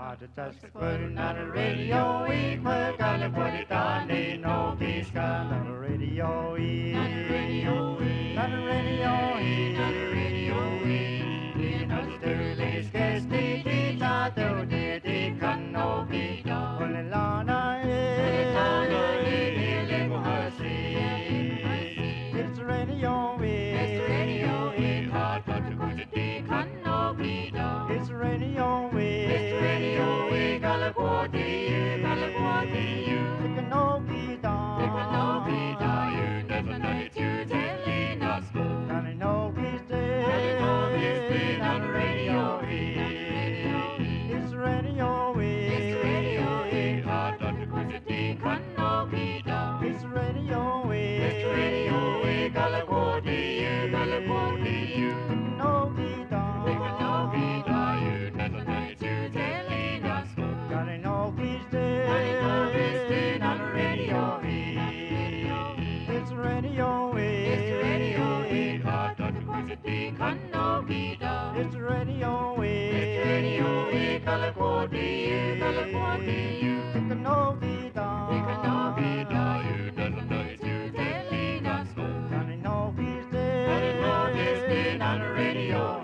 Put on the radio, we put on the put it on the no peace gun on the radio, on the radio, on the radio, on the radio, in the sterling sketch, the teacher, the can no be done. Only Lana, it's the radio, it's the radio, hard but to go to the can no be done. It's the radio, it's the radio, Galaguati, you, it can no be done. It can no be done, you never know it, you telling us go. And I know he's dead, on the radio, it's the radio, it's the radio, hard not to go to the can no be done. It's the radio, Galaguati, you, it can no be done. It can no be done, you never know it, you telling us go. And I know he's dead, on the radio, it's the radio, it's the radio, hard not to go to the can no be done. It's the radio, Galaguati, you, it can no be done. It can no be done, you never know it, you telling us go. And I know he's dead, on the radio,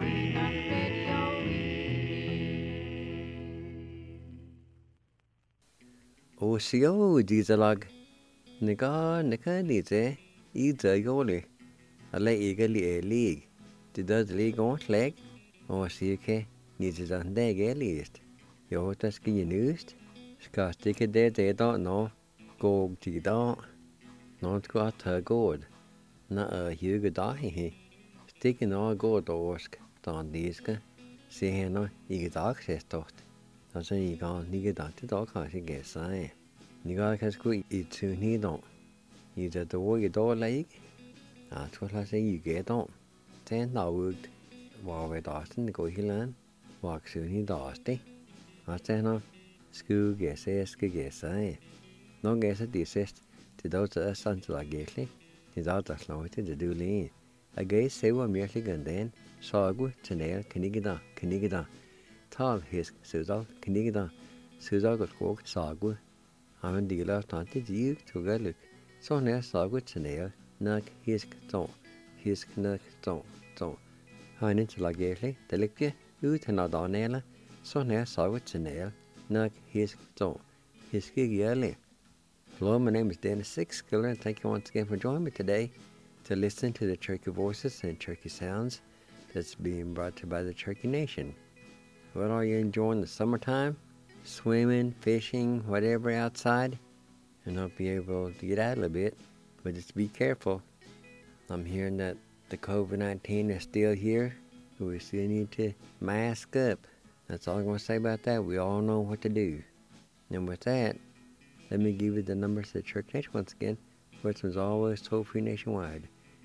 O sio dieselag nika ni te I the goli a le egali league the does league on leg o si ke ni te dan de gelist yo tas ki nust ska stikke de don't know go ti da not got her god na a huge da he stikke no god osk dan diske se heno I dag ses tocht altså I ga ni da til da kanskje ge seg ni ga kanskje gå I tu ni da I det då I då leg at hva se I ge da ten da ut var vi da sen gå hilan var su ni da sti at sen sku ge se ge seg no ge se di sest til da så sant la ge til da da slå til det du li a ge se var mer lige den så gå til nær knigida tal hisk sudal knigida sudal gå så gå han deler tant til to galuk så nær så gå til nær nak hisk nak to han til la ge det ligge ut til da nær så nær så gå til nær nak hisk ge Hello, my name is Dennis Sixskiller, and thank you once again for joining me today to listen to the Cherokee Voices and Cherokee Sounds that's being brought to you by the Cherokee Nation. Well, are you enjoying the summertime? Swimming, fishing, whatever outside? And hope you're able to get out a little bit, but just be careful. I'm hearing that the COVID-19 is still here, but we still need to mask up. That's all I'm going to say about that. We all know what to do. And with that, let me give you the numbers to the Cherokee Nation once again, which is always toll-free nationwide.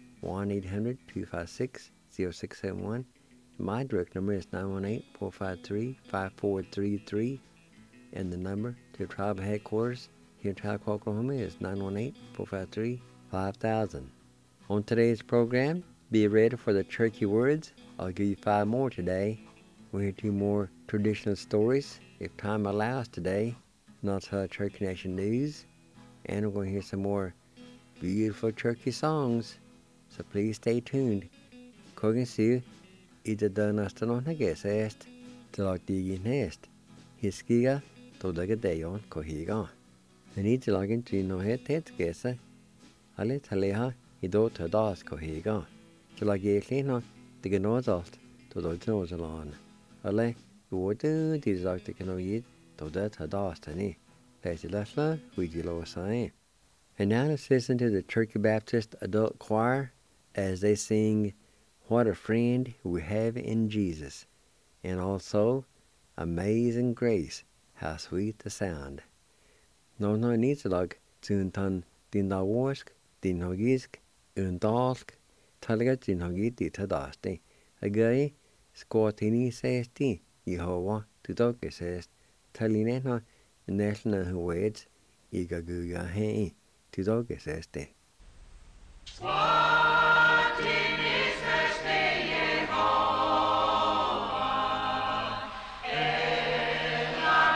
1-800-256-0671. My direct number is 918-453-5433. And the number to tribal headquarters here in Tahlequah, Oklahoma is 918-453-5000. On today's program, be ready for the Cherokee words. I'll give you 5 more today. We'll hear 2 more traditional stories, if time allows today. Not Cherokee Nation news, and we're going to hear some more beautiful Cherokee songs, so please stay tuned. Kogan siu, ida danasta non hagesest, tilak digi nest, hiskiga, todaga dayon kohiga. And ida lagin trino het gesa, ale taleha, ido tadas kohiga. Tilak yeklino, diga nozalt, todog nozalan. Ale, uodu, dizak dikano yid, Toda Tadastani. And now let's listen to the Cherokee Baptist Adult Choir as they sing What a Friend We Have in Jesus, and also Amazing Grace, How Sweet the Sound. No nitsalag tuntan din daworsk, din hogisk, undalsk, talaga din hogit di tadasti. Agay, squatini sesti, Yehovah, tudoke sest. Talinena national words igaguga hei tudoge seste. Ella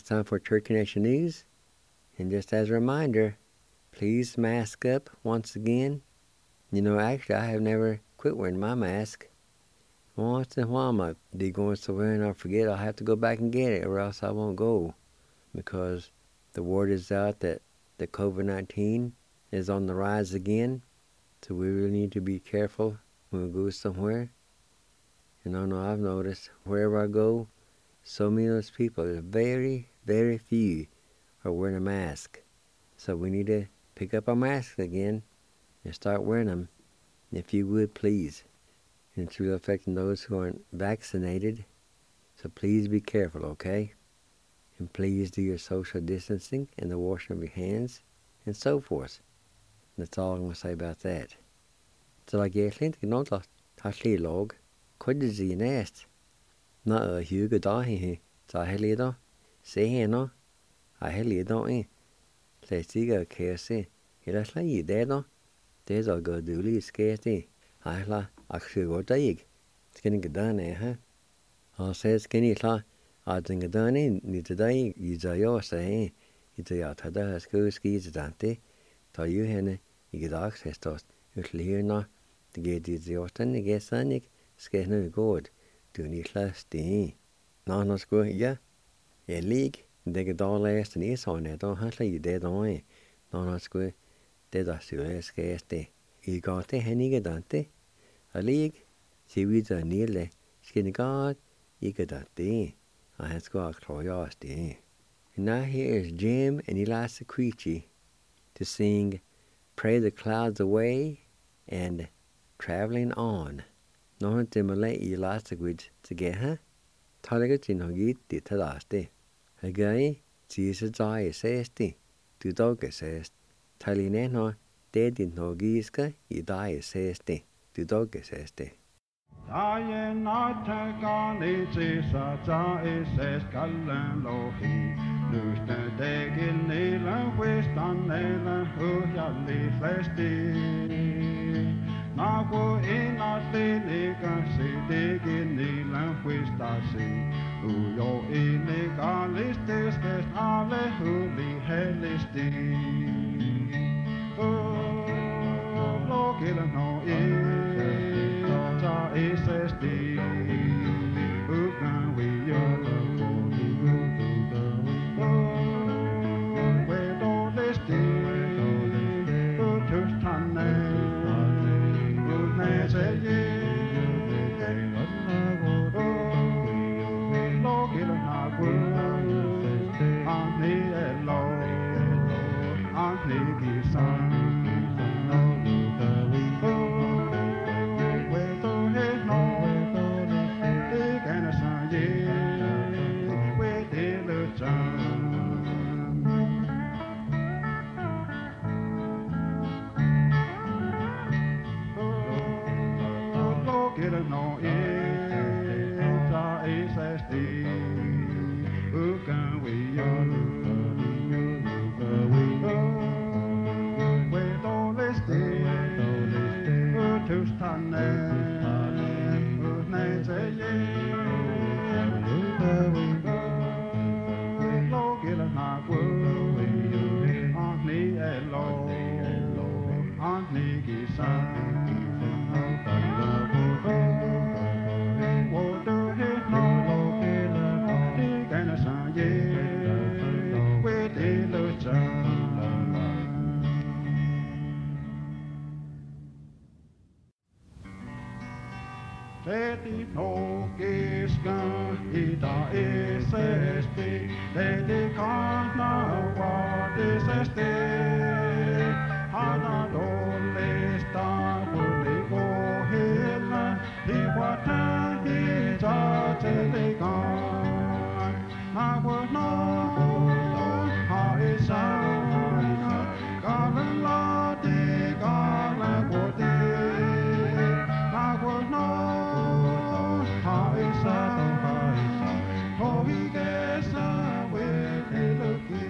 time for Church Connection News. And just as a reminder, please mask up once again. Actually, I have never quit wearing my mask. Once in a while, I might be going somewhere and I'll forget. I'll have to go back and get it, or else I won't go. Because the word is out that the COVID-19 is on the rise again. So we really need to be careful when we go somewhere. And I know I've noticed wherever I go, so many of those people, there's very, very few are wearing a mask. So we need to pick up our masks again and start wearing them. If you would, please. And it's really affecting those who aren't vaccinated. So please be careful, okay? And please do your social distancing and the washing of your hands and so forth. That's all I'm going to say about that. So like Eklint, log, could you nest? Not Hugo Dahi, Sahelido, say no, I helido in. Say Siga Kersi, Hilas la Yidedo, there's a good dooley scarcity. I la actually go daig. Skinning a done, huh? I says skinny la, I think a done in, need to die, you zayo say, it's a yatada school skis dante. So you henne, you get access to us, you clear no, to get the Austin, you get sonic, scare no good. Do niet lastig. Nou, nog goed, ja. Je league, de gedallijst en is on het, dan had je dit on. Nou, nog goed, dit is zo scherste. Je gaat het hen gedante. A league, zie we de niele, skin god, je gedante. I had squad cloyaste. And now here is Jim and Elisa Creechy to sing Pray the Clouds Away and Traveling On. Nå til Malay I lastigvid til gæha, talega til noget det til laste. Hagay, tise zai sæsti, du dogge sæst. Taline nå, det din nogiska I dai sæsti, du dogge sæsti. Daje nattagane tisa zai sæst kallen lohi. Lyste dækken nelen, hvistan nelen, hujali flesti. Nago ina liga si digi nilan huista si. Ujo iliga listis vest alle huli helisti. Logila no ta isesti. Ugan we yo. Wedo listi. Utustane. Leti nogiskan idaisesti, leti kannavaatisesti. Hanadollista tuli kohilla, liuatan hitaatelikaan. Naavut noavut haisaan, kaalan laati, kaalan koti. Naavut noavut haisaan, hovi kesä vetilöki.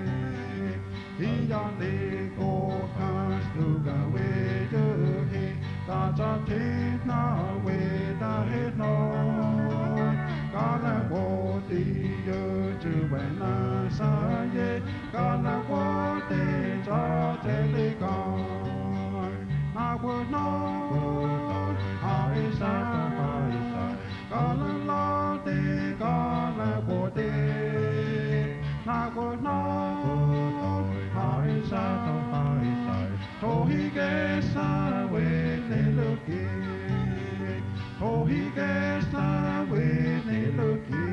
Hian liikohas nuga vedohi, tatsatit na vedahit no. Kala voti chữ bài na sa ye ca na qua te cho te le con na qua no hai sa ca la te ca na qua te na qua no hai sa to hi ke sa we ne lo ki to hi ke sa we ne lo ki.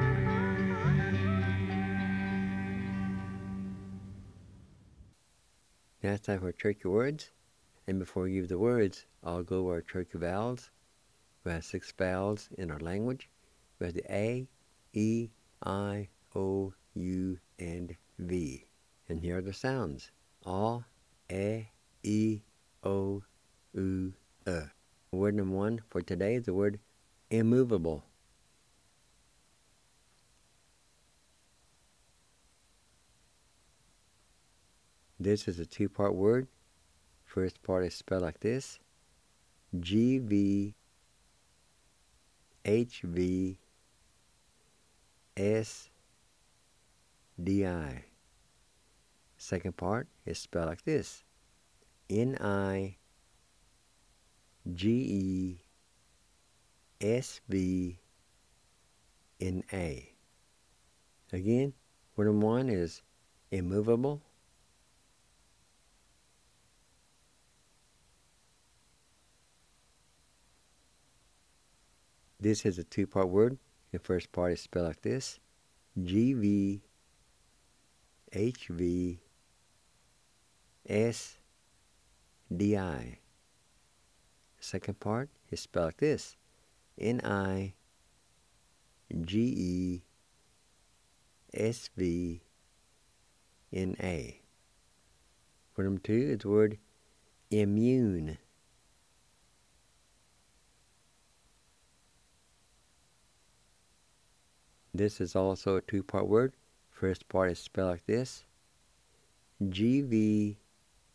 Now it's time for Cherokee words. And before we give the words, I'll go over our Cherokee vowels. We have 6 vowels in our language. We have the A, E, I, O, U, and V. And here are the sounds. A, E, O, U, Word number 1 for today is the word immovable. This is a 2-part word. First part is spelled like this: GVHVSDI. Second part is spelled like this: NIGESVNA. Again, word number 1 is immovable. This is a 2-part word. The first part is spelled like this: GVHVSDI. Second part is spelled like this: NIGESVNA. Word number 2 is the word immune. This is also a 2-part word. First part is spelled like this: GVWATLONE.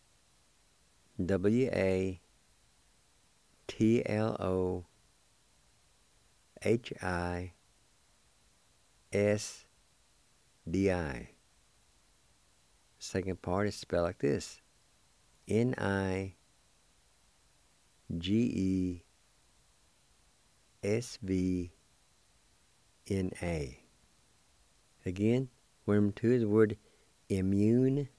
Second part is spelled like this: NIGESVNA. Again, word number 2 is the word immune.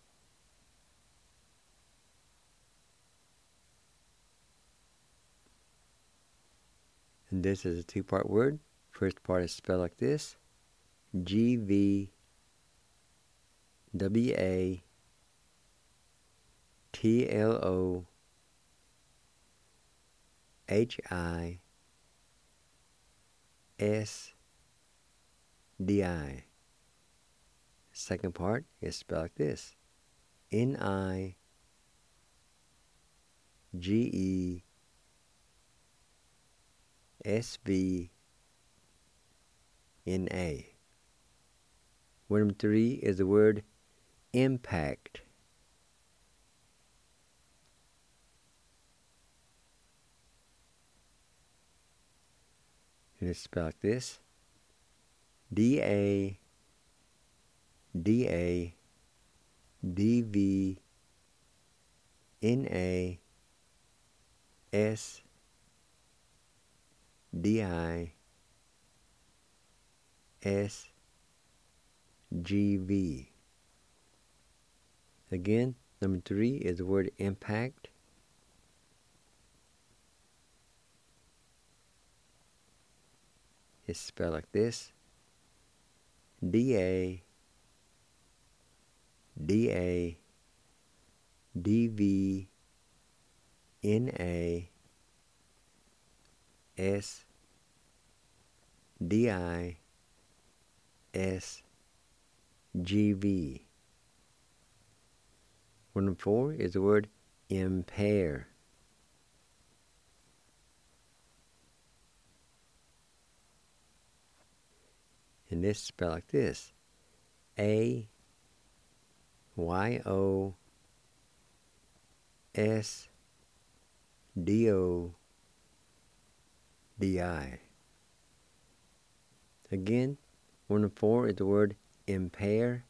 And this is a 2-part word. First part is spelled like this: GVWATLONE. Second part is spelled like this: NIGESVNA. Word number 3 is the word impact. And it's spelled like this: DADADVSDI. SGV. Again, number 3 is the word impact. It's spelled like this: DADADVSDI. SGV. Word number 4 is the word impair. And this is spelled like this: AYOSDODI. Again, word number 4 is the word impair.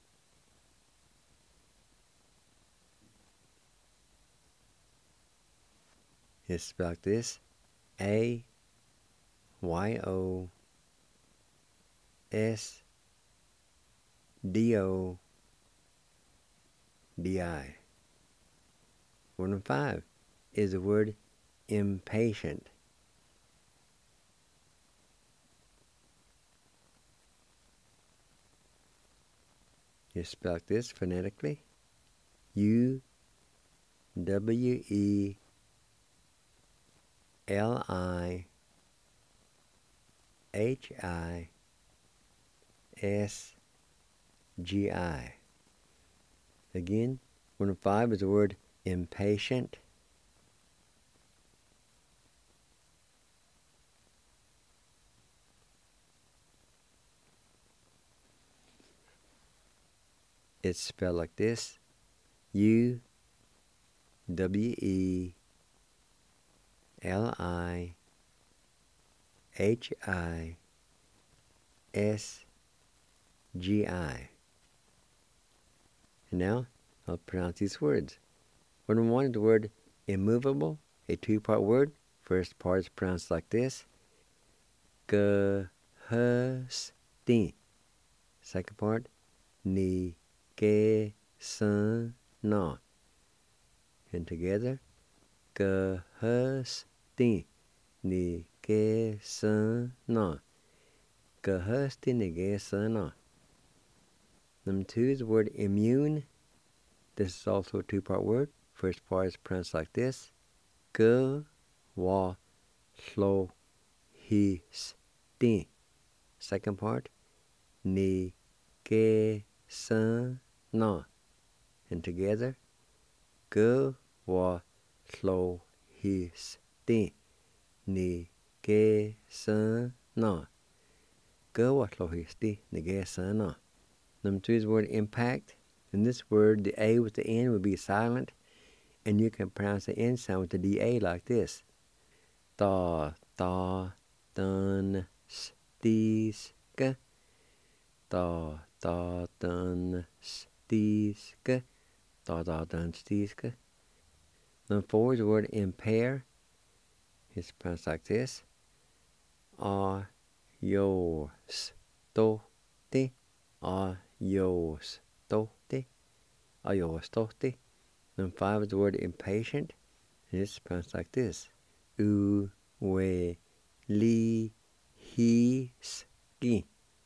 It's spelled like this: AYOSDODI. Word number 5 is the word impatient. It's spelled like this phonetically: UWELIHISGI. Again, word number 5 is the word impatient. It's spelled like this: UWELIHISGI. And now I'll pronounce these words. Word number 1 is the word immovable, a two-part word. First part is pronounced like this: G-H-S-T. Second part, Ni-Ge-Sun-Na. And together, G-H-S-T. Ni-Ge-Sun-Na. G-H-S-T. Ni-Ge-Sun-Na. Number 2 is the word immune. This is also a two-part word. First part is pronounced like this: G-Wa-Hlo-Hi-S-T. Second part, Ni-Ge-Sun-Na. And together, G-Wa-Hlo-Hi-S-T. Ni-Ge-Sun-Na. G-Wa-Hlo-Hi-S-T. Ni-Ge-Sun-Na. Number 2 is the word impact. In this word, the A with the N would be silent, and you can pronounce the N sound with the DA like this: Da, da, dun, sk. Da, da, dun, sk. Da, da, dun, sk. Number 4 is the word impair. It's pronounced like this: A-yo-s-to-te. A-yo-s-to-te. A-yo-s-to-te. Number 5 is the word impatient. And it's pronounced like this: U-we-li-hi-ski.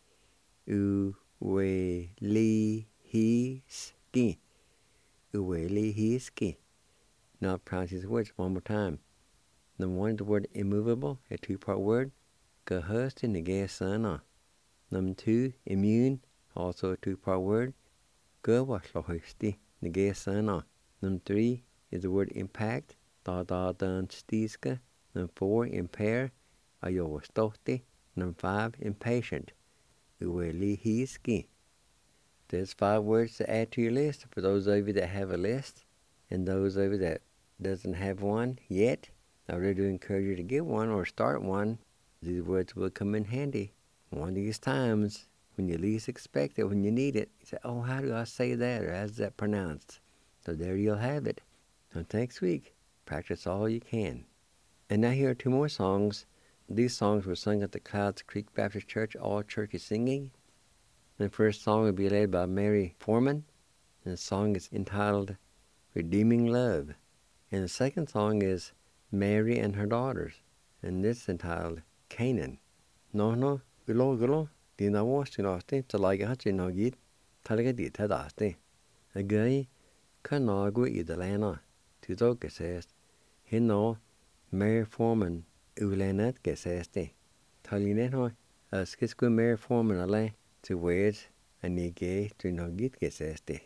U-we-li-hi-ski. U-we-li-hi-ski. Now I'll pronounce these words one more time. Number 1 is the word immovable, a two-part word: G-H-S-T. Ni-Ge-Sun-Na. Number 2, immune, also a two-part word: G-Wa-Hlo-Hi-S-T. Ni-Ge-Sun-Na. Number 3 is the word impact: Da-da-dun-sti-ska. Number 4, impair: A-yo-s-to-te. Number 5, impatient: U-we-li-hi-ski. There's 5 words to add to your list for those of you that have a list, and those of you that doesn't have one yet. I really do encourage you to get one or start one. These words will come in handy one of these times when you least expect it, when you need it. You say, oh, how do I say that, or how's that pronounced? So there you'll have it. Until next week, practice all you can. And now here are 2 more songs. These songs were sung at the Clouds Creek Baptist Church, all churches singing. And the first song will be led by Mary Foreman, and the song is entitled Redeeming Love. And the second song is Mary and Her Daughters, and this is entitled Canaan. No, gulo, di na wo sinoste, talaga ha sinogit, talaga di tadaste. Agay, kanagu idalana, tuzo gesest, hino, Mary Foreman, ulanat geseste. Talineno, skisku Mary Foreman ale, to words, anige, to nogit geseste.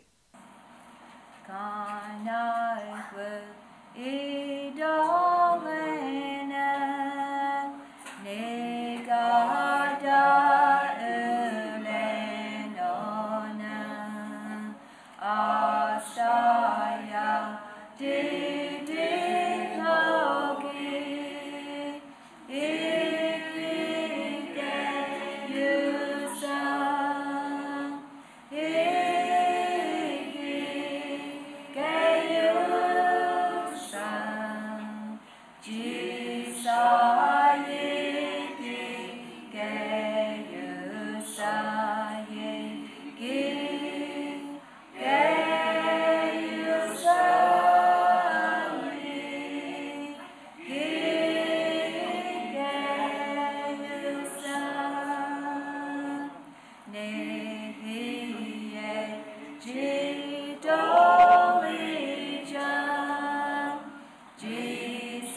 Kanaiwe idolena negada ulenona asaya didilogi ikike yusa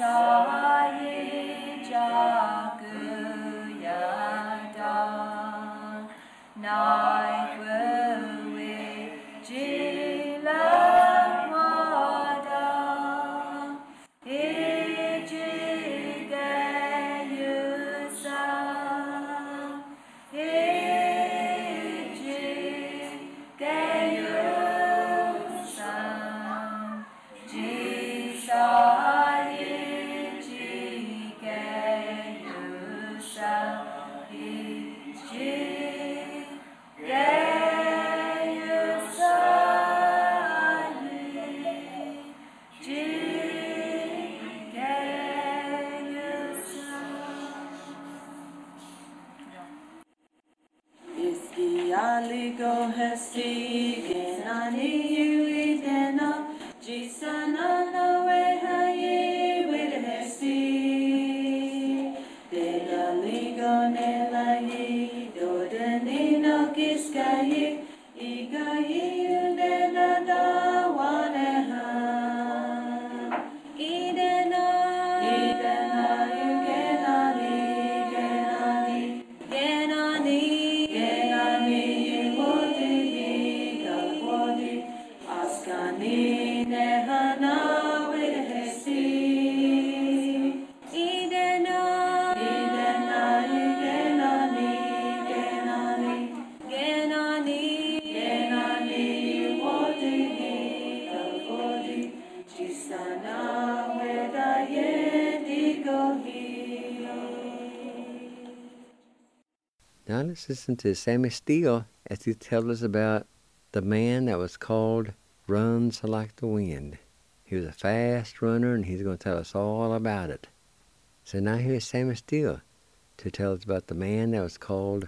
Now let's listen to Sammy Steele as he tells us about the man that was called Runs Like the Wind. He was a fast runner, and he's going to tell us all about it. So now here's Sammy Steele to tell us about the man that was called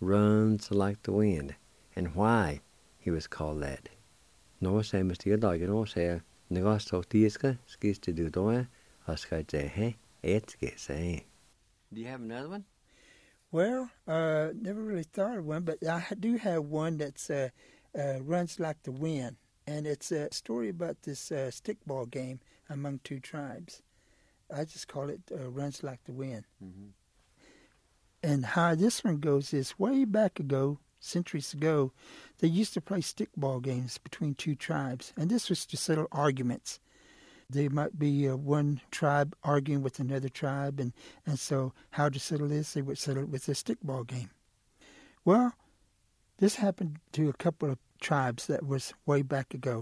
Runs Like the Wind and why he was called that. Nå Sammy Steele dagen år sier Når så tiska skiste du da og skal det et say. Do you have another one? Well, never really thought of one, but I do have one that's Runs Like the Wind, and it's a story about this stickball game among two tribes. I just call it Runs Like the Wind. Mm-hmm. And how this one goes is way back ago, centuries ago, they used to play stickball games between two tribes, and this was to settle arguments. There might be one tribe arguing with another tribe, and so how to settle this, they would settle it with a stickball game. Well, this happened to a couple of tribes that was way back ago.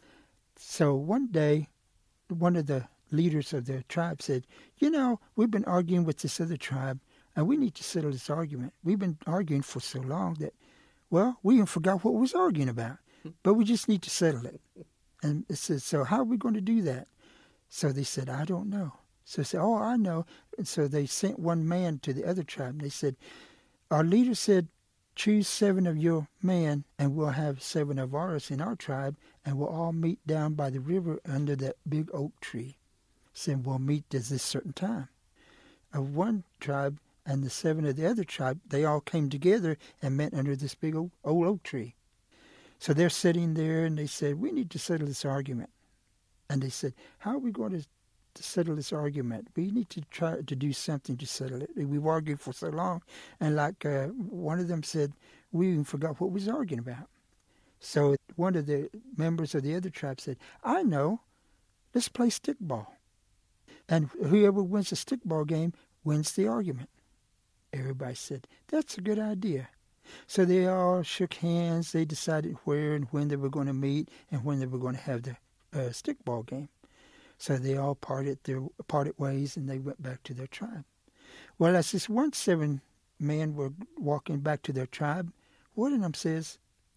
So one day, one of the leaders of the tribe said, we've been arguing with this other tribe, and we need to settle this argument. We've been arguing for so long that, we even forgot what we was arguing about, but we just need to settle it. And it says, so how are we going to do that? So they said, I don't know. So they said, I know. And so they sent one man to the other tribe. And they said, our leader said, choose 7 of your men, and we'll have 7 of ours in our tribe, and we'll all meet down by the river under that big oak tree. Said, we'll meet at this certain time. Of one tribe and the 7 of the other tribe, they all came together and met under this big old oak tree. So they're sitting there, and they said, we need to settle this argument. And they said, how are we going to settle this argument? We need to try to do something to settle it. We've argued for so long. And like one of them said, we even forgot what we was arguing about. So one of the members of the other tribe said, I know, let's play stickball. And whoever wins the stickball game wins the argument. Everybody said, that's a good idea. So they all shook hands. They decided where and when they were going to meet and when they were going to have the stickball game. So they all parted ways, and they went back to their tribe. Well, as this 7 men were walking back to their tribe, one of them says,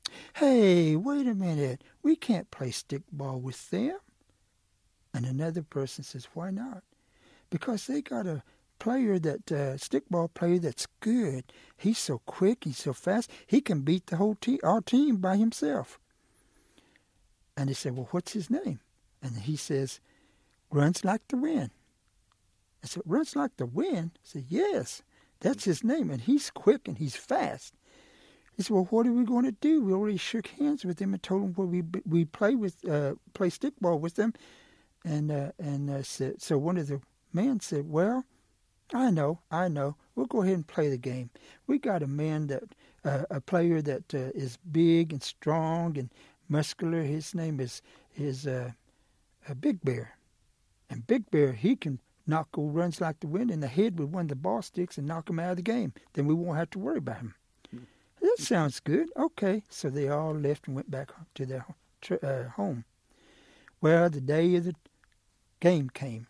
hey, wait a minute. We can't play stickball with them. And another person says, why not? Because they got a player stickball player that's good. He's so quick, he's so fast, he can beat the whole our team by himself. And they said, well, what's his name? And he says, Runs Like the Wind. I said, Runs Like the Wind? I said, yes, that's his name, and he's quick and he's fast. He said, well, what are we going to do? We already shook hands with him and told him we play stickball with them. And said, so one of the man said, well, I know. We'll go ahead and play the game. We got a man a player that is big and strong and muscular. His name is Big Bear. And Big Bear, he can runs like the wind in the head with one of the ball sticks and knock him out of the game. Then we won't have to worry about him. That sounds good. Okay. So they all left and went back to their home. Well, the day of the game came.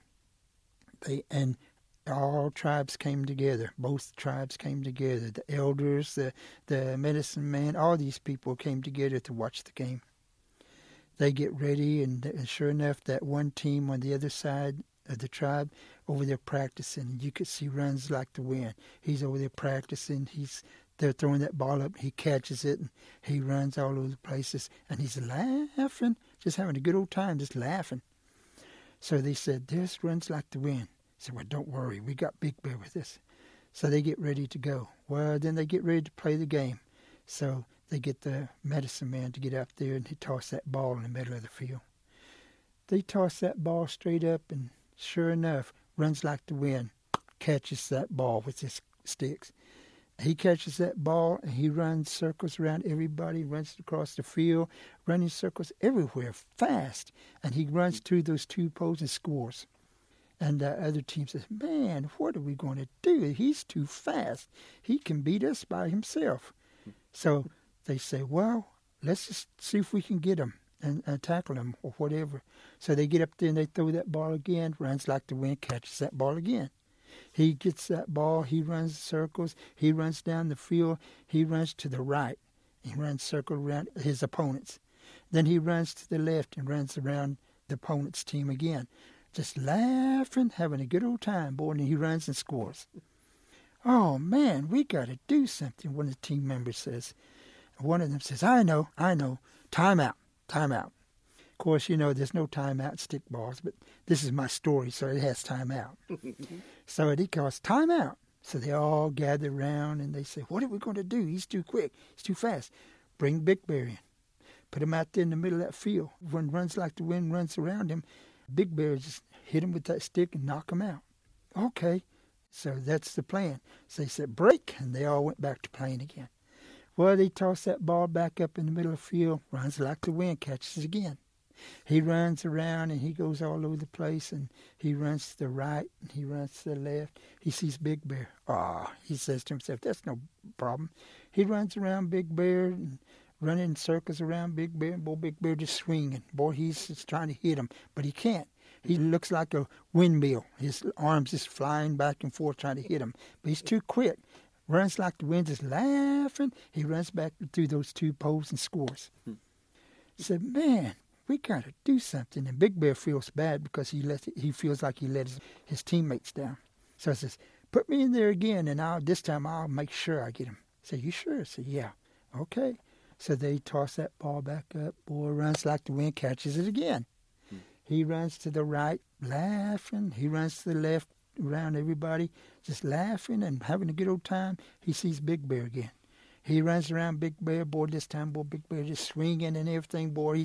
And all tribes came together. Both tribes came together. The elders, the medicine man, all these people came together to watch the game. They get ready, and sure enough, that one team on the other side of the tribe over there practicing. You could see runs like the wind. He's over there practicing. They're throwing that ball up. He catches it, and he runs all over the places, and he's laughing, just having a good old time, just laughing. So they said, this runs like the wind. I said, well, don't worry. We got Big Bear with us. So they get ready to go. Well, then they get ready to play the game. So they get the medicine man to get up there, and he toss that ball in the middle of the field. They toss that ball straight up, and sure enough, runs like the wind, catches that ball with his sticks. He catches that ball, and he runs circles around everybody, runs across the field, running circles everywhere, fast. And he runs through those two poles and scores. And the other team says, man, what are we going to do? He's too fast. He can beat us by himself. So they say, well, let's just see if we can get him and tackle him or whatever. So they get up there and they throw that ball again, runs like the wind, catches that ball again. He gets that ball, he runs circles, he runs down the field, he runs to the right. He runs circle around his opponents. Then he runs to the left and runs around the opponent's team again. Just laughing, having a good old time, boy, and he runs and scores. Oh, man, we got to do something, one of the team members says. One of them says, I know, time out. Of course, there's no time out stickballs, but this is my story, so it has time out. So he calls time out. So they all gather around, and they say, what are we going to do? He's too quick. He's too fast. Bring Big Bear in. Put him out there in the middle of that field. When runs like the wind runs around him, Big Bear just hit him with that stick and knock him out. Okay, so that's the plan. So they said, break, and they all went back to playing again. Well, they toss that ball back up in the middle of the field, runs like the wind, catches it again. He runs around, and he goes all over the place, and he runs to the right, and he runs to the left. He sees Big Bear. He says to himself, that's no problem. He runs around Big Bear and running in circles around Big Bear. Boy, Big Bear just swinging. Boy, he's just trying to hit him, but he can't. He looks like a windmill. His arms just flying back and forth trying to hit him, but he's too quick. Runs like the wind, just laughing. He runs back through those two poles and scores. He said, man, we got to do something. And Big Bear feels bad because he feels like he let his teammates down. So he says, put me in there again, and this time I'll make sure I get him. I said, you sure? I said, yeah. Okay. So they toss that ball back up. Boy runs like the wind, catches it again. He runs to the right, laughing. He runs to the left, around everybody, just laughing and having a good old time. He sees Big Bear again. He runs around Big Bear. Boy, this time, Big Bear just swinging and everything. Boy,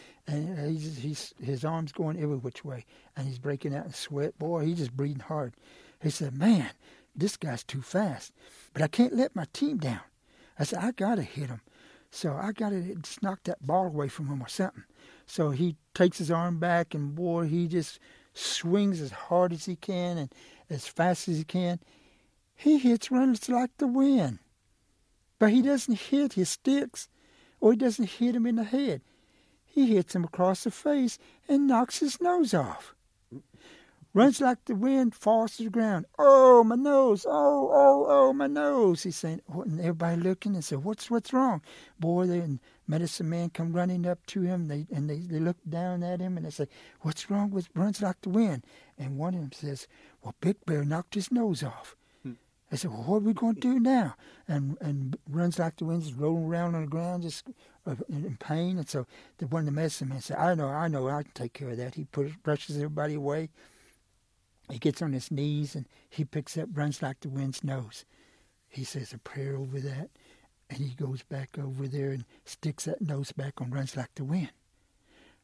his arms going every which way, and he's breaking out in sweat. Boy, he's just breathing hard. He said, man, this guy's too fast, but I can't let my team down. I said, I got to hit him. So I got to just knock that ball away from him or something. So he takes his arm back, and boy, he just swings as hard as he can and as fast as he can. He hits runs like the wind. But he doesn't hit his sticks, or he doesn't hit him in the head. He hits him across the face and knocks his nose off. Runs like the wind, falls to the ground. Oh, my nose. Oh, my nose. He's saying, and everybody looking and said, what's wrong? Boy, the medicine man come running up to him, they look down at him, and they say, what's wrong with runs like the wind? And one of them says, well, Big Bear knocked his nose off. I said, well, what are we going to do now? And runs like the wind, just rolling around on the ground, just in pain. And so one of the medicine men said, I know, I can take care of that. He brushes everybody away. He gets on his knees, and he picks up runs like the wind's nose. He says a prayer over that, and he goes back over there and sticks that nose back on runs like the wind.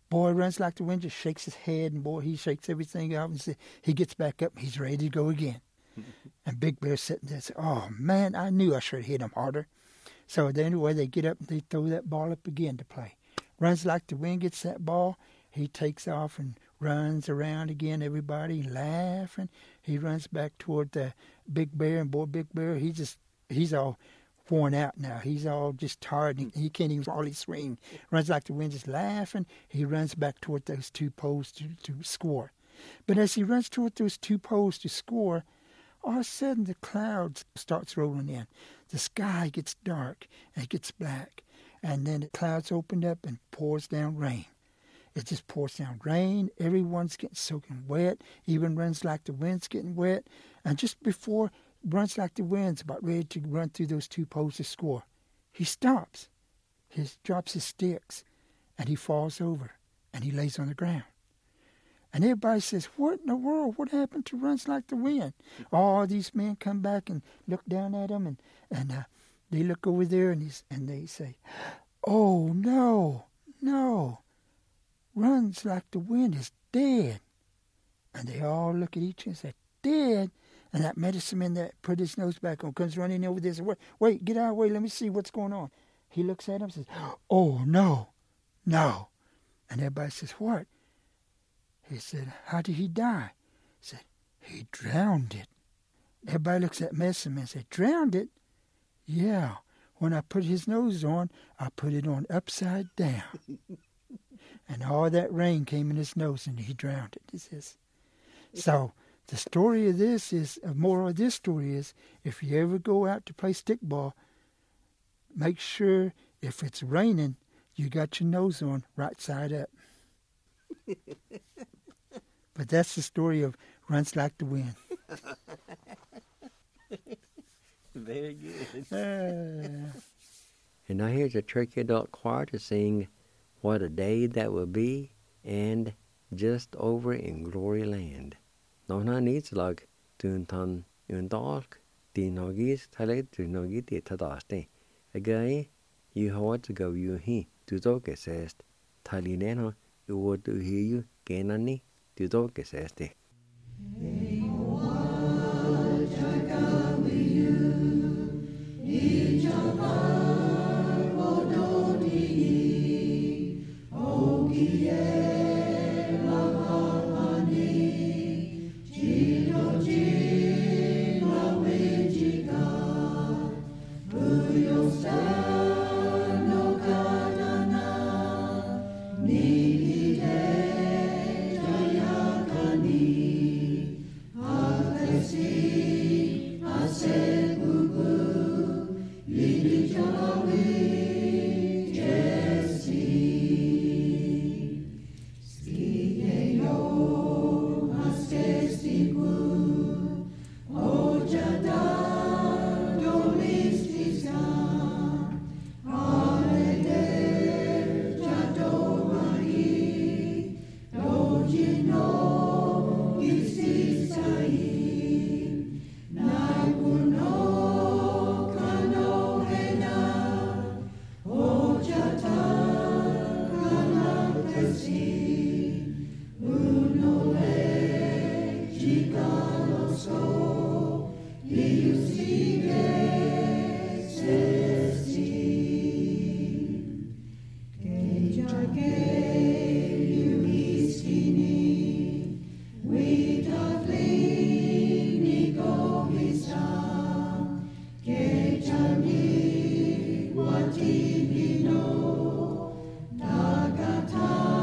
Boy runs like the wind, just shakes his head, and boy, he shakes everything out, and he gets back up, and he's ready to go again. And Big Bear's sitting there and says, oh, man, I knew I should have hit him harder. So then anyway, they get up and they throw that ball up again to play. Runs like the wind, gets that ball. He takes off and runs around again, everybody laughing. He runs back toward the Big Bear, and boy, Big Bear, he's all worn out now. He's all just tired. He can't even hardly swing. Runs like the wind, just laughing. He runs back toward those two poles to score. But as he runs toward those two poles to score, all of a sudden the clouds starts rolling in. The sky gets dark and it gets black. And then the clouds open up and pours down rain. It just pours down rain. Everyone's getting soaking wet. Even Runs Like the Wind's getting wet. And just before Runs Like the Wind's about ready to run through those two poles to score, he stops. He drops his sticks and he falls over and he lays on the ground. And everybody says, what in the world? What happened to Runs Like the Wind? All these men come back and look down at him, and they look over there and they say, oh, no, Runs Like the Wind is dead. And they all look at each other and say, dead? And that medicine man that put his nose back on comes running over there and says, wait, get out of the way, let me see what's going on. He looks at him and says, oh, no. And everybody says, what? He said, how did he die? He said, he drowned it. Everybody looks at medicine man and said, drowned it? Yeah. When I put his nose on, I put it on upside down. And all that rain came in his nose and he drowned it. He says. So the story of this is, the moral of this story is, if you ever go out to play stickball, make sure if it's raining, you got your nose on right side up. But that's the story of Runs Like the Wind. Very good. And now here's a Turkey Adult Choir to sing What a Day That Will Be and Just Over in Glory Land. Nona needs lag tuntan undalk dinogis tale tunogit tadaste. Again, you have to go you he to talk says Talineno you would to hear you ganani to talk says te.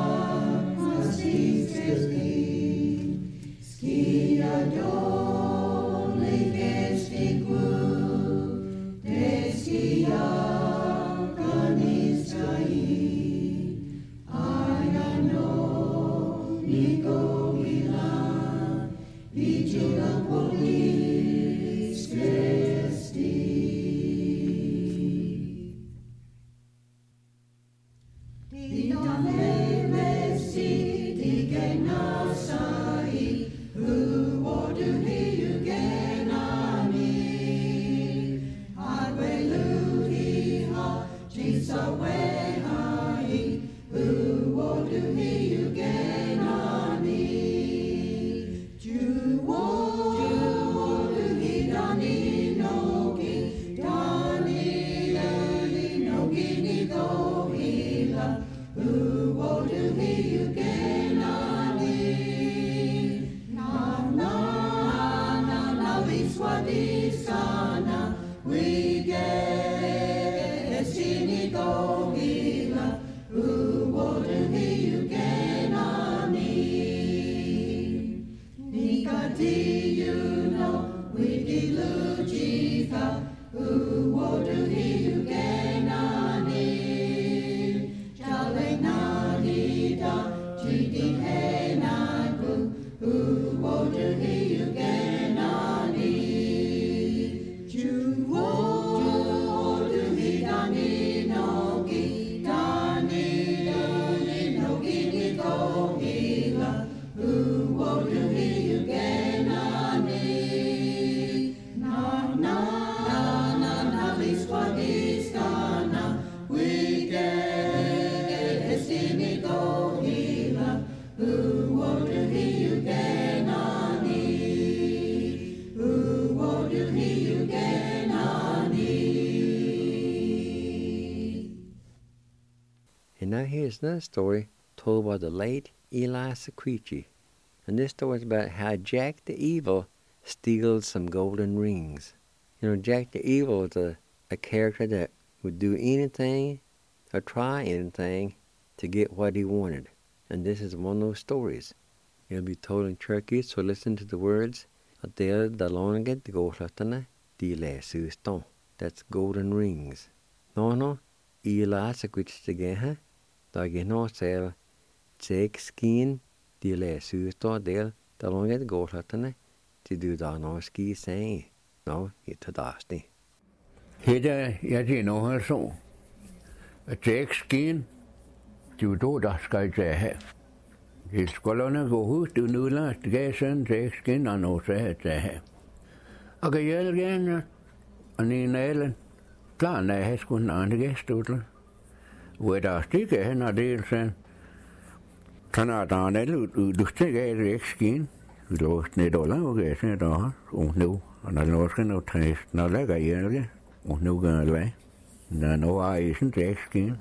Ski adore. sana we get sini go hila water you can ani nikati you know we dilujika water you can ani chale nadita chidi henaku water you can ani you water he dani no gi dani no gi ni go hila water you can ani na na na na liswa iskana we get sini go hila water you can ani water you can ani. And now here's another story told by the late Eli Sequechi. And this story is about how Jack the Evil steals some golden rings. You know, Jack the Evil is a character that would do anything or try anything to get what he wanted. And this is one of those stories. It'll be told in Turkey, so listen to the words. Adel dalonget goldatana dile suston. That's golden rings. No, Eli Sequechi geha. Dagino sel take skin dile suston del dalonget goldatana to do dano ski saying. No, it's a dasti. Heda yadino so. A take skin to do that sky jahe. His colonna go who to new last gason take skin on no say jahe. A gayel again an in Ellen plan I has gone on the guest total. Where I stick a hen a deal sen. Cannot on a look take skin. We lost $8 okay, said oh no, and I lost no taste, not like a year, oh no gun away. No eyes and take skin.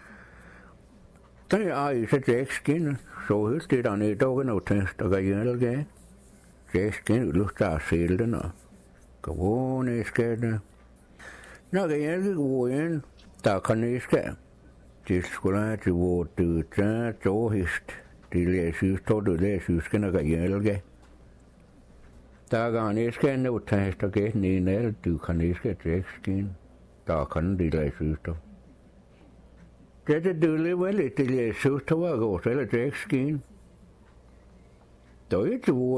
They eyes a take skin, so he did on a dog no taste of a year again. Take skin looked at sealed enough. Go on, is scared. Now the year go in, that can is scared. This scratch would do that, so his till you told the less you skin of a year again. Dagan iske no test again ni nel du kan iske skin. Da kan de lade syster. Det du level til jeg syster var godt eller skin. Da er det hvor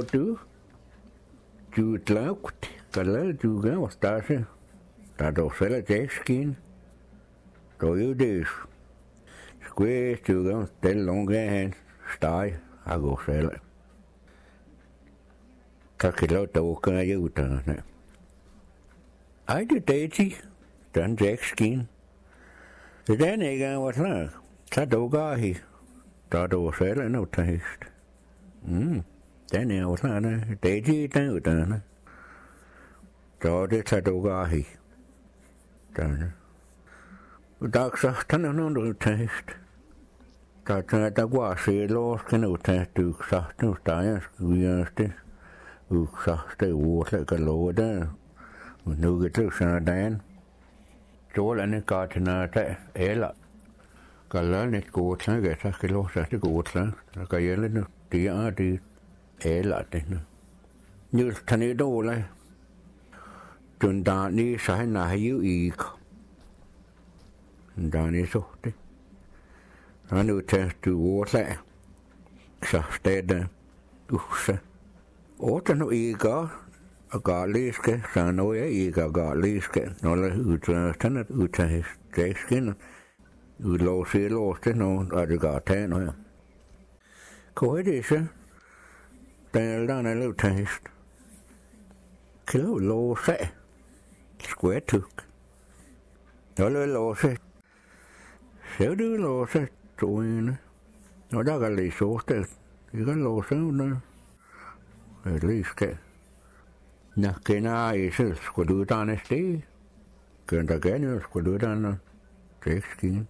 du tlaukt. Kalal du gav stase. Da du selv skin. Da er det square du gav den lange hand steg har godt selv. Kakilo toka yutana. I did daisy, done Jack skin. The then again was like, Tadogahi, Tado sailor no taste. Then I was like, daisy done. Tode Tadogahi. Done. Dogs are no taste. That was a lost canoe taste to soft no tires, we understand. Uksaste water galore nu getu sanadan jolan katna ta ela kallan et gotla geta kilo sa te gotla ka yele nu dia di ela te nu tani dola tunda ni sa na yu ik dani so te anu te tu water sa stede uksa Åtano iga a galiske sanoja iga galiske nolle utanat utahis teiskin ulosi loste no arigaten no koedise teildan el utahis kilo lose square tuk nolle lose sedu lose tuin no da galisoste iga lose no Liske. Nakena is skudutan esti. Kenta kenyo skudutan tekskin.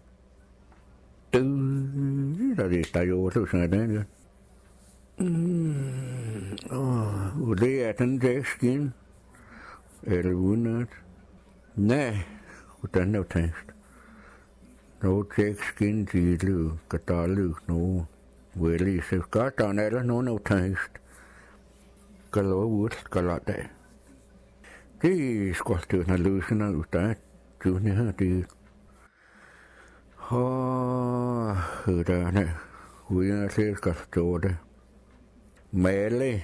Da está jo så sådan. Det er den tekskin. 1100. Nej, hvordan er det tænkt? Nå, tjekskin tilu, katalu, nå, veli, se katan eller nogen er tænkt. Kalau ud, kalate. Det er sgu til at løse noget ud af, det her, det hudane, uden at se skal stå det. Male,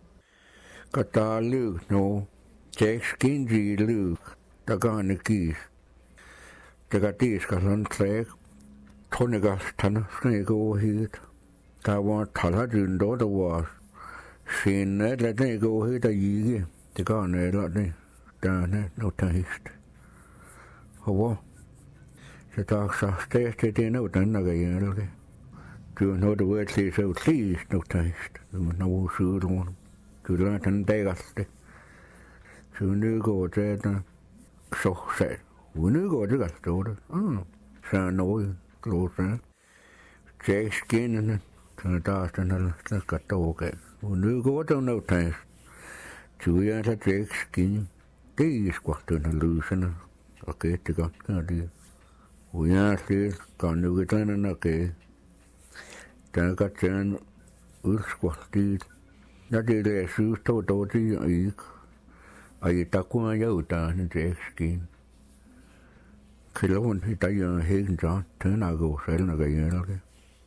katalu, nå, tjekskin tilu, der kan ikke gives. Det kan det skal sådan træk. Tonigas tanner skal ikke overhævet. Der var taladyn, der var sene, eller den ikke overhævet der ikke. Det kan eller det. Der er noget tænkt. Og hvor? Så der er så stærkt til det noget, den der kan gjøre det. Du er noget, du er til så udlist noget tænkt. Du er noget sødt rundt. Du lader den bagast det. Så nu går det der. Så sagde nu går det godt stå det. Så er noget glået der. Tjek skinnene. Så der er sådan noget, der skal stå galt. Nu går det noget tænkt. Så jeg tager tjek skinnen. Det er sgu den her løsende. Okay, det godt kan det. Og jeg siger, kan nu ikke den her okay. Der kan tage en udskvartigt. Jeg det jeg synes, det var det jeg ikke. Og der kunne jeg uddanne tjek skinnen. Kiloen, der er helt så, den er god selv, når jeg gør det.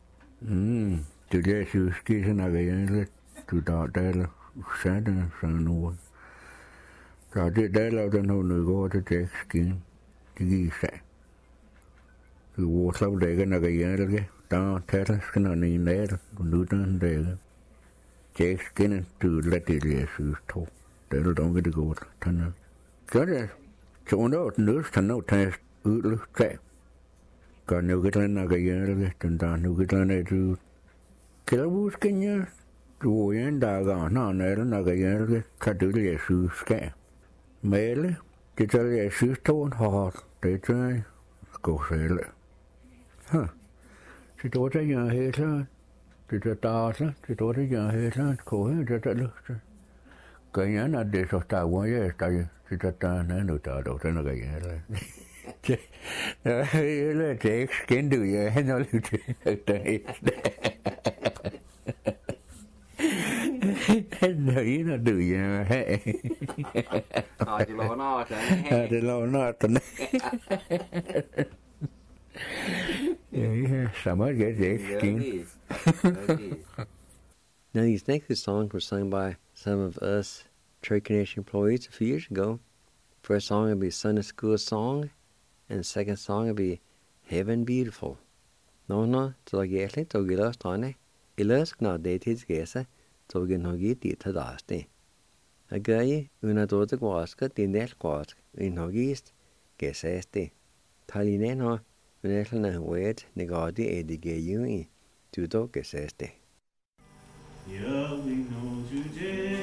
Det er så skidt, når jeg gør det. Du der sætter sådan noget. Så det der lavede den her, når jeg går til tjekskin. Det gik sig. Du var så dækker, når jeg gør det. Der tager skal når en af det, og nu den dækker. Tjekskin, du lader det, jeg synes, tro. Det er dog ikke godt. Så det, så under den løs, han er tæst. Udløbtag. Gør nu ikke den, når jeg gør det. Den der nu ikke den, du kan du huske, jeg du er en dag, når jeg gør det. Kan du det, jeg synes, skal. Male, det er det, jeg synes, togen hårdt. Det er jeg. Gå selv. Så det er det, jeg helt klart. Det er der, det er det, jeg helt klart. Gå hen, det er lyst. Gør jeg, når det er så der, hvor jeg er, det er der, nu der er der, når jeg gør det. Det er ikke skændt ud, jeg har noget til det. Nå, en af du, jeg har. Det låner også. Ja, det låner også. Ja, samme gæt, det er ikke skændt. Now, these next songs were sung by some of us Trade Connection employees a few years ago. First song would be Sunday School Song, and the second song would be Heaven Beautiful. No, så gæsle tog vi løs drønne. Ellers knæ det til gæse, tog vi nok i dit til dagsne. Og gør I, under dårlig gråske, det er nært gråsk, en hogist, gæses det. Taline nå, under højt, negati edige juni, du dog gæses det. Yeah, we know today.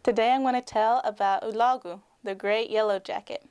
Today I'm going to tell about Ulagu, the great yellow jacket.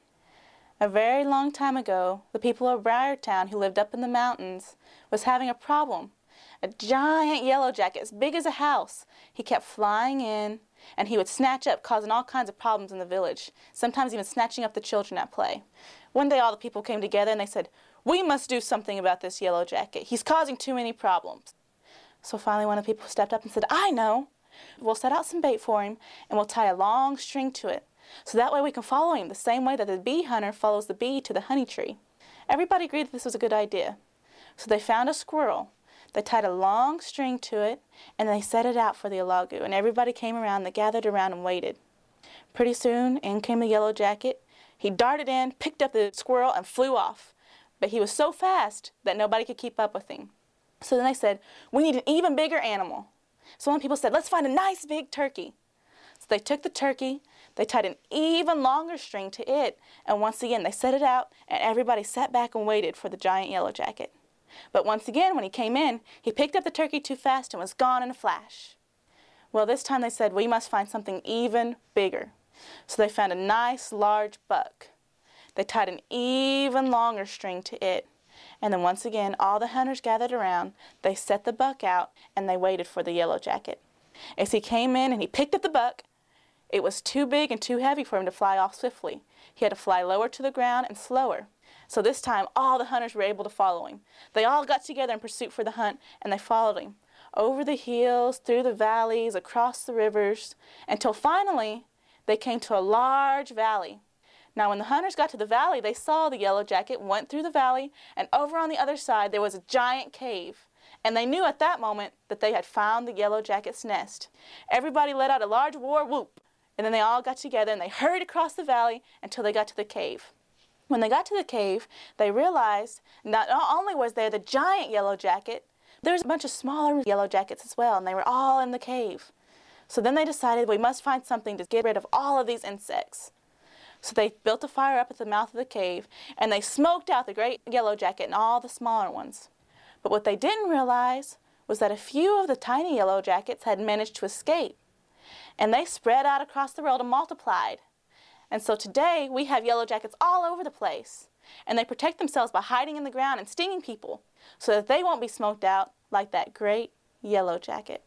A very long time ago, the people of Briartown who lived up in the mountains was having a problem. A giant yellow jacket as big as a house. He kept flying in, and he would snatch up, causing all kinds of problems in the village, sometimes even snatching up the children at play. One day all the people came together and they said, "We must do something about this yellow jacket. He's causing too many problems." So finally one of the people stepped up and said, "I know. We'll set out some bait for him, and we'll tie a long string to it. So that way we can follow him the same way that the bee hunter follows the bee to the honey tree." Everybody agreed that this was a good idea. So they found a squirrel. They tied a long string to it, and they set it out for the Ulagu, and everybody came around. They gathered around and waited. Pretty soon, in came the yellow jacket. He darted in, picked up the squirrel, and flew off. But he was so fast that nobody could keep up with him. So then they said, "We need an even bigger animal." So one people said, "Let's find a nice big turkey." So they took the turkey, they tied an even longer string to it, and once again they set it out, and everybody sat back and waited for the giant yellow jacket. But once again, when he came in, he picked up the turkey too fast and was gone in a flash. Well, this time they said, "We must find something even bigger." So they found a nice large buck. They tied an even longer string to it. And then once again, all the hunters gathered around. They set the buck out, and they waited for the yellow jacket. As he came in and he picked up the buck, it was too big and too heavy for him to fly off swiftly. He had to fly lower to the ground and slower. So this time, all the hunters were able to follow him. They all got together in pursuit for the hunt, and they followed him over the hills, through the valleys, across the rivers, until finally they came to a large valley. Now when the hunters got to the valley, they saw the yellow jacket, went through the valley, and over on the other side there was a giant cave. And they knew at that moment that they had found the yellow jacket's nest. Everybody let out a large war whoop, and then they all got together and they hurried across the valley until they got to the cave. When they got to the cave, they realized not only was there the giant yellow jacket, there was a bunch of smaller yellow jackets as well, and they were all in the cave. So then they decided, we must find something to get rid of all of these insects. So they built a fire up at the mouth of the cave, and they smoked out the great yellow jacket and all the smaller ones. But what they didn't realize was that a few of the tiny yellow jackets had managed to escape, and they spread out across the world and multiplied. And so today we have yellow jackets all over the place, and they protect themselves by hiding in the ground and stinging people so that they won't be smoked out like that great yellow jacket.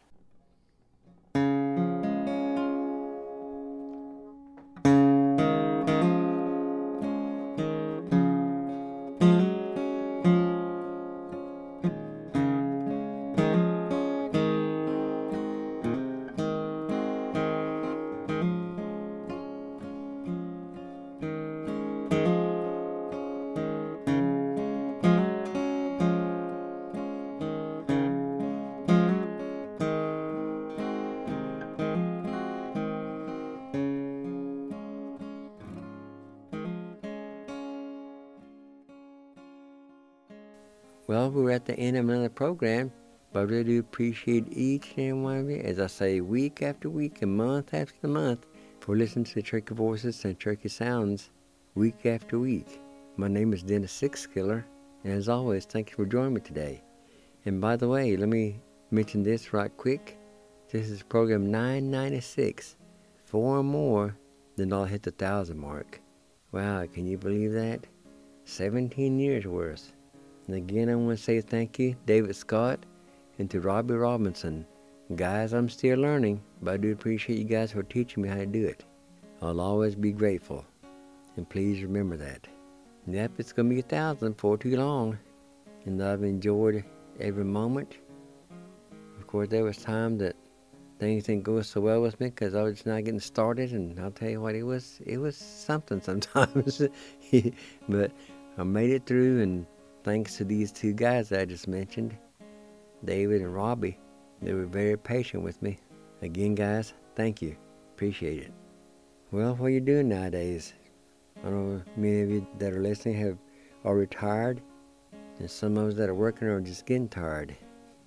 Well, we're at the end of another program, but I really do appreciate each and every one of you, as I say, week after week and month after month, for listening to the Turkey Voices and Turkey Sounds week after week. My name is Dennis Sixkiller, and as always, thank you for joining me today. And by the way, let me mention this right quick. This is program 996, 4 more than I'll hit the 1,000 mark. Wow, can you believe that? 17 years worth. And again, I want to say thank you, David Scott, and to Robbie Robinson. Guys, I'm still learning, but I do appreciate you guys for teaching me how to do it. I'll always be grateful, and please remember that. Yep, it's going to be 1,000 for too long, and I've enjoyed every moment. Of course, there was time that things didn't go so well with me because I was just not getting started, and I'll tell you what, it was something sometimes. But I made it through, and thanks to these two guys that I just mentioned, David and Robbie, they were very patient with me. Again, guys, thank you. Appreciate it. Well, what are you doing nowadays? I know many of you that are listening are retired, and some of us that are working are just getting tired.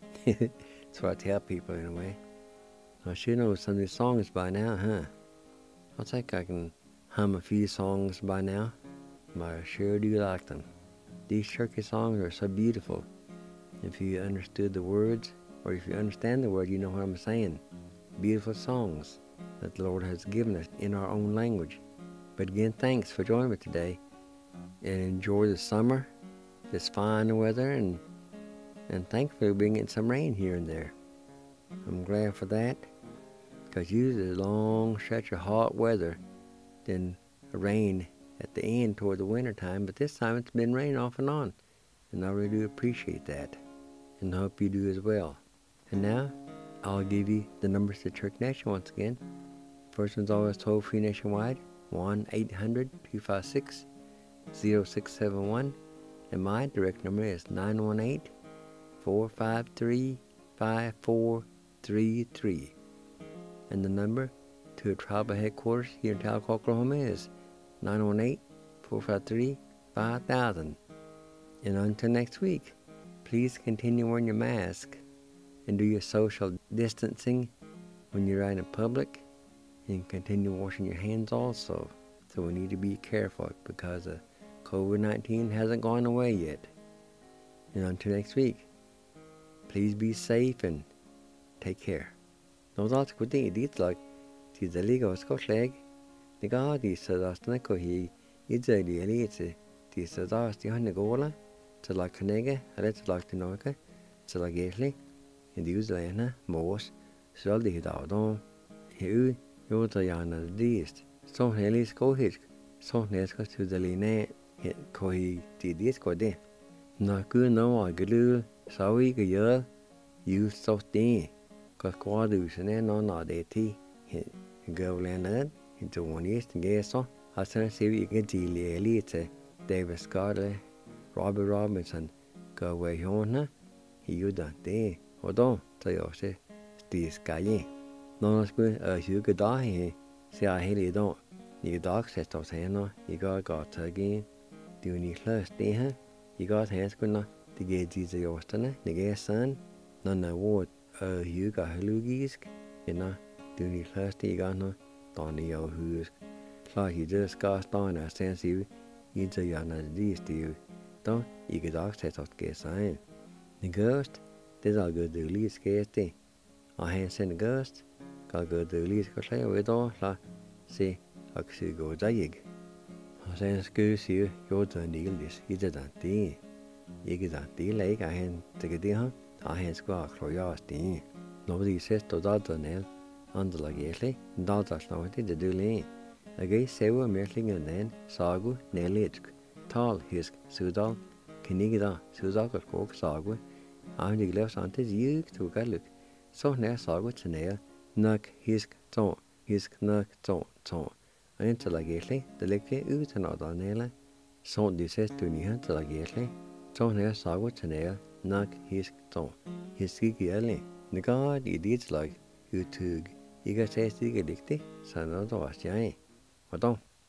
That's what I tell people anyway. I should know some of these songs by now, huh? I think I can hum a few songs by now, but I sure do like them. These turkey songs are so beautiful. If you understood the words, or if you understand the word, you know what I'm saying. Beautiful songs. that the Lord has given us in our own language. But again, thanks for joining me today, and enjoy the summer, this fine weather, and thankfully we're getting some rain here and there. I'm glad for that, because usually a long stretch of hot weather, then rain at the end toward the winter time, but this time it's been raining off and on, and I really do appreciate that, and I hope you do as well. And now, I'll give you the numbers to Church Nation once again. First one's always toll-free nationwide, 1-800-256-0671, and my direct number is 918-453-5433. And the number to a tribal headquarters here in Talcott, Oklahoma is 918-453-5000. And until next week, please continue wearing your mask and do your social distancing when you're out in public, and continue washing your hands also. So we need to be careful, because COVID-19 hasn't gone away yet. And until next week, please be safe and take care. Nå da skal det dit lag til det ligger og skotleg. Det ga de sadastene ko hi ideli elite. De sadasti hanne gola til lag knege eller til lag til noe til lag egentlig. En de uslene mos så de hidavdon. Heu jo til jana dist. Så heli skohisk. Så neska til det line ko hi de dit ko det. Når Gud når gelu så vi gør you så det. Because Quadus and no not a tea, go land into 1 year to get so. I sent see you get the elite, David Scott, Robert Robinson, go away home, you done day, or don't tell you, say, the sky. No, you could die, say, I hate you don't. You dog says to say, no, you got again. Do you need close day, you got hands good enough to get Jesus Austin, the gay son, none of what. You got halugisk, do you thirsty gano, Donny O who's like you just got on a sense you a young as these to you. Don't you get access of get sign. The ghost, there's all good to least case day. I hand send the ghost, got good to least go play with all, like, see, I could go dig. I send excuse you, you're the deal this, you did that day. You get that day like I hand to get there. I had squawk for yours, dear. Nobody says to Dr. Nell, under like Yesly, Dr. Snowy, the Dully. A gay sewer mertling and then, Sagu, Nellich, Tall, Hisk, Sudal, Kinigida, Suzaka, Coke, Sagu, I'm the glass on his yuk to Galuk. So near Sagu to nail, Nuck, Hisk, Ton, Hisk, Nuck, Ton. And into like Yesly, the liquor ut and other nail. So this says to Nihan to like Yesly, so near Sagu to nail. Nak hisk ton, hisk gældig. Det gør det dit slag, utug. I kan tage stikket ligtigt, så når du var stjerne. Hvordan?